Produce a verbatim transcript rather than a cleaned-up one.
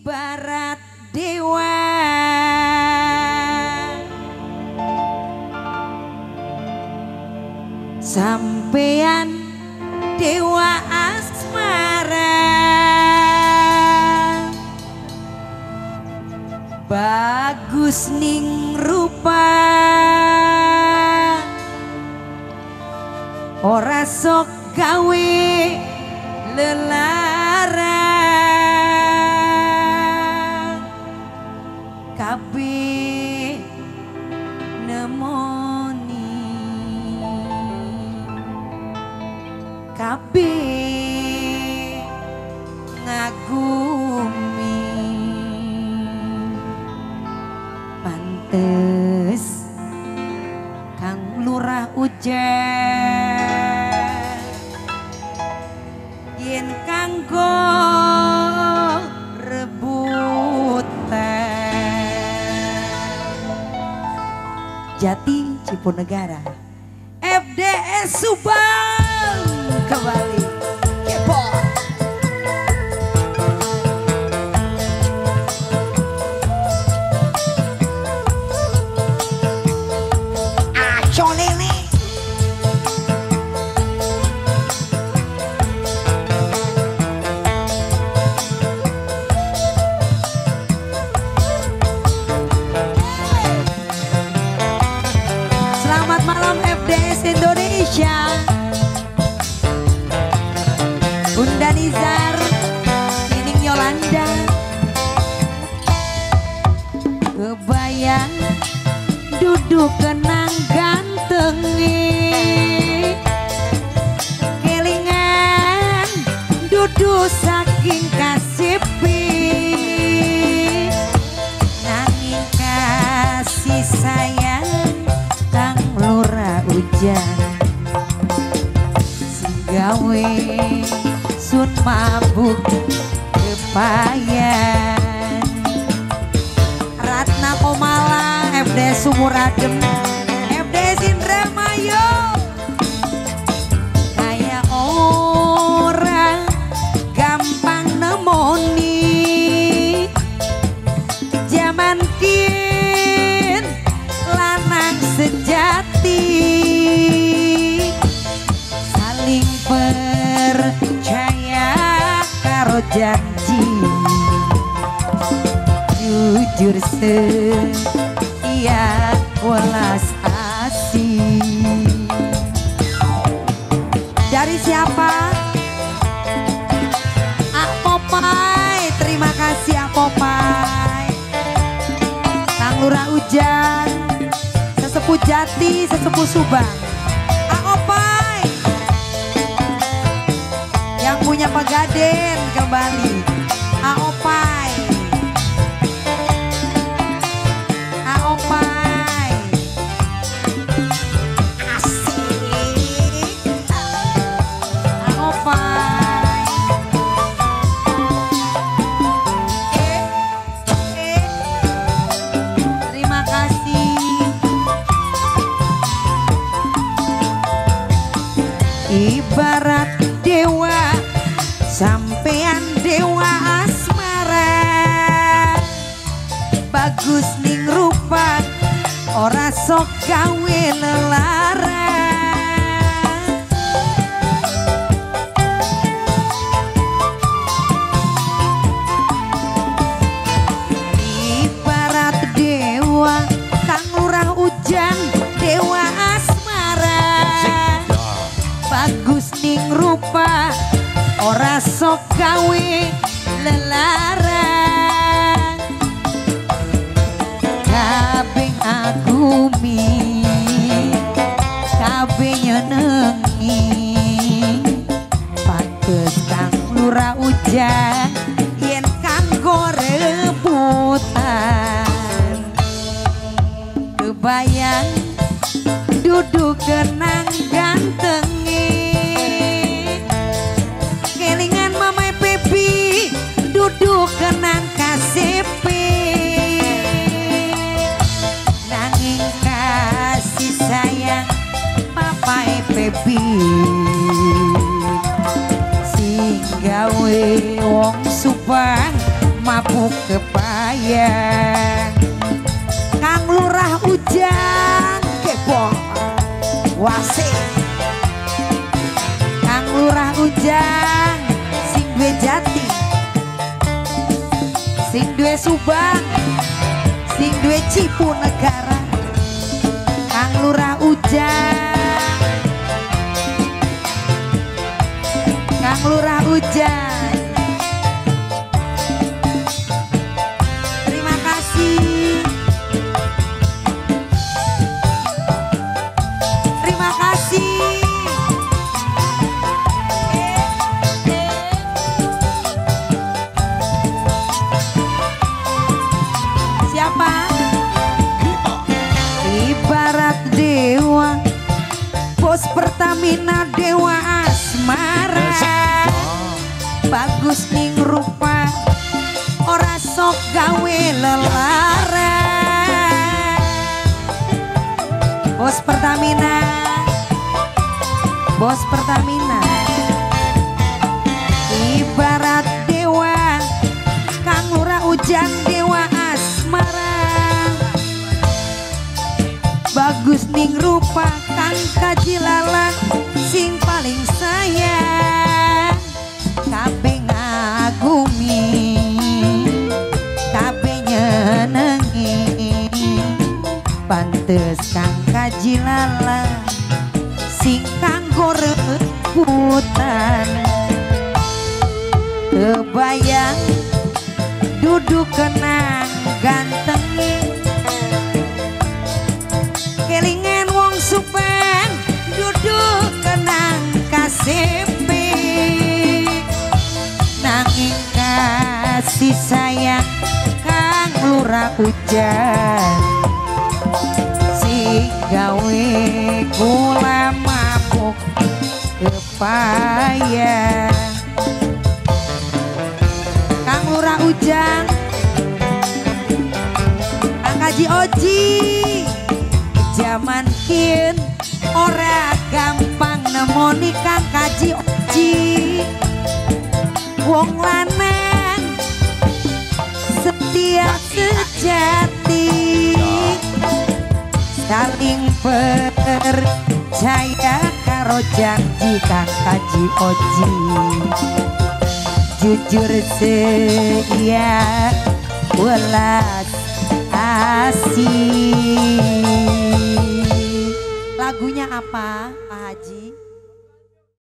ibarat dewa sampean dewa asmara bagus ning rupa ora sok gawe lelarang kabeh nemoni kabeh ngagumi pantes Kang Lurah Ujan yen kanggo Jati Cipunegara F D S Subang kembali kepot aco lele Indonesia Bunda Nizar Nining Yolanda kebayang duduk kenang gantengi kelingan duduk saking kasipi nanging kasih sayang Kang Lurah Ujan gawe sun mabuk kepayan Ratna Komala F D Sumur Adem F D Indramayu kayak orang gampang nemoni zaman kien lanang sejati percaya karo janji jujur setia welas asih dari siapa? Ah Popai, terima kasih Ah Popai Kang Lurah Ujan sesepuh Jati, sesepuh Subang Ah Opai yang punya Pegaden kembali Aopai Aopai asik Aopai eh, eh. terima kasih ibarat dewa sampean dewa asmara bagus ning rupa ora sok gawe lelarang ibarat dewa Kang Lurah Ujan dewa asmara bagus ning rupa ora sok gawe lelarang kabeh ngagumi kabeh nyenengi pantes Kang Lurah Ujan yen kanggo rebutan kebayang duduk kenang gantengi duduk kenang kasepe nanging kasih sayang papai Pepi sing gawe wong Subang mabuk kebayang. Kang Lurah Ujang kepo wasik. Kang Lurah Ujang sing duwe jati, sing duwe Subang, sing duwe Cipu Negara. Kang Lurah Ujang, Kang Lurah Ujang, terima kasih, terima kasih. Siapa? Ibarat dewa, bos Pertamina dewa asmara. Bagus ning rupa, ora sok gawe lelara. Bos Pertamina, bos Pertamina. Ibarat dewa, Kang Lurah Ujang dewa asmara. Bagus ning rupa, Kang Kajilala sing paling sayang. Kabeh ngagumi, kabeh nyenengi, pantes Kang Kajilala sing kanggo rebutan. Kebayang duduk kenang gantengi, kelingan wong Subang duduk kenang kasempe. Nanging kasih sayang Kang Lurah Ujang si gawe kula mabuk kepayang. Kang Lurah Ujang, Kang Kaji Oji, zaman kin ora gampang nemoni Kang Kaji Oji. Wong lanang setia sejati, saling percaya karo janji Kang Kaji Oji. Jujur setia welas asih. Lagunya apa Pak Haji?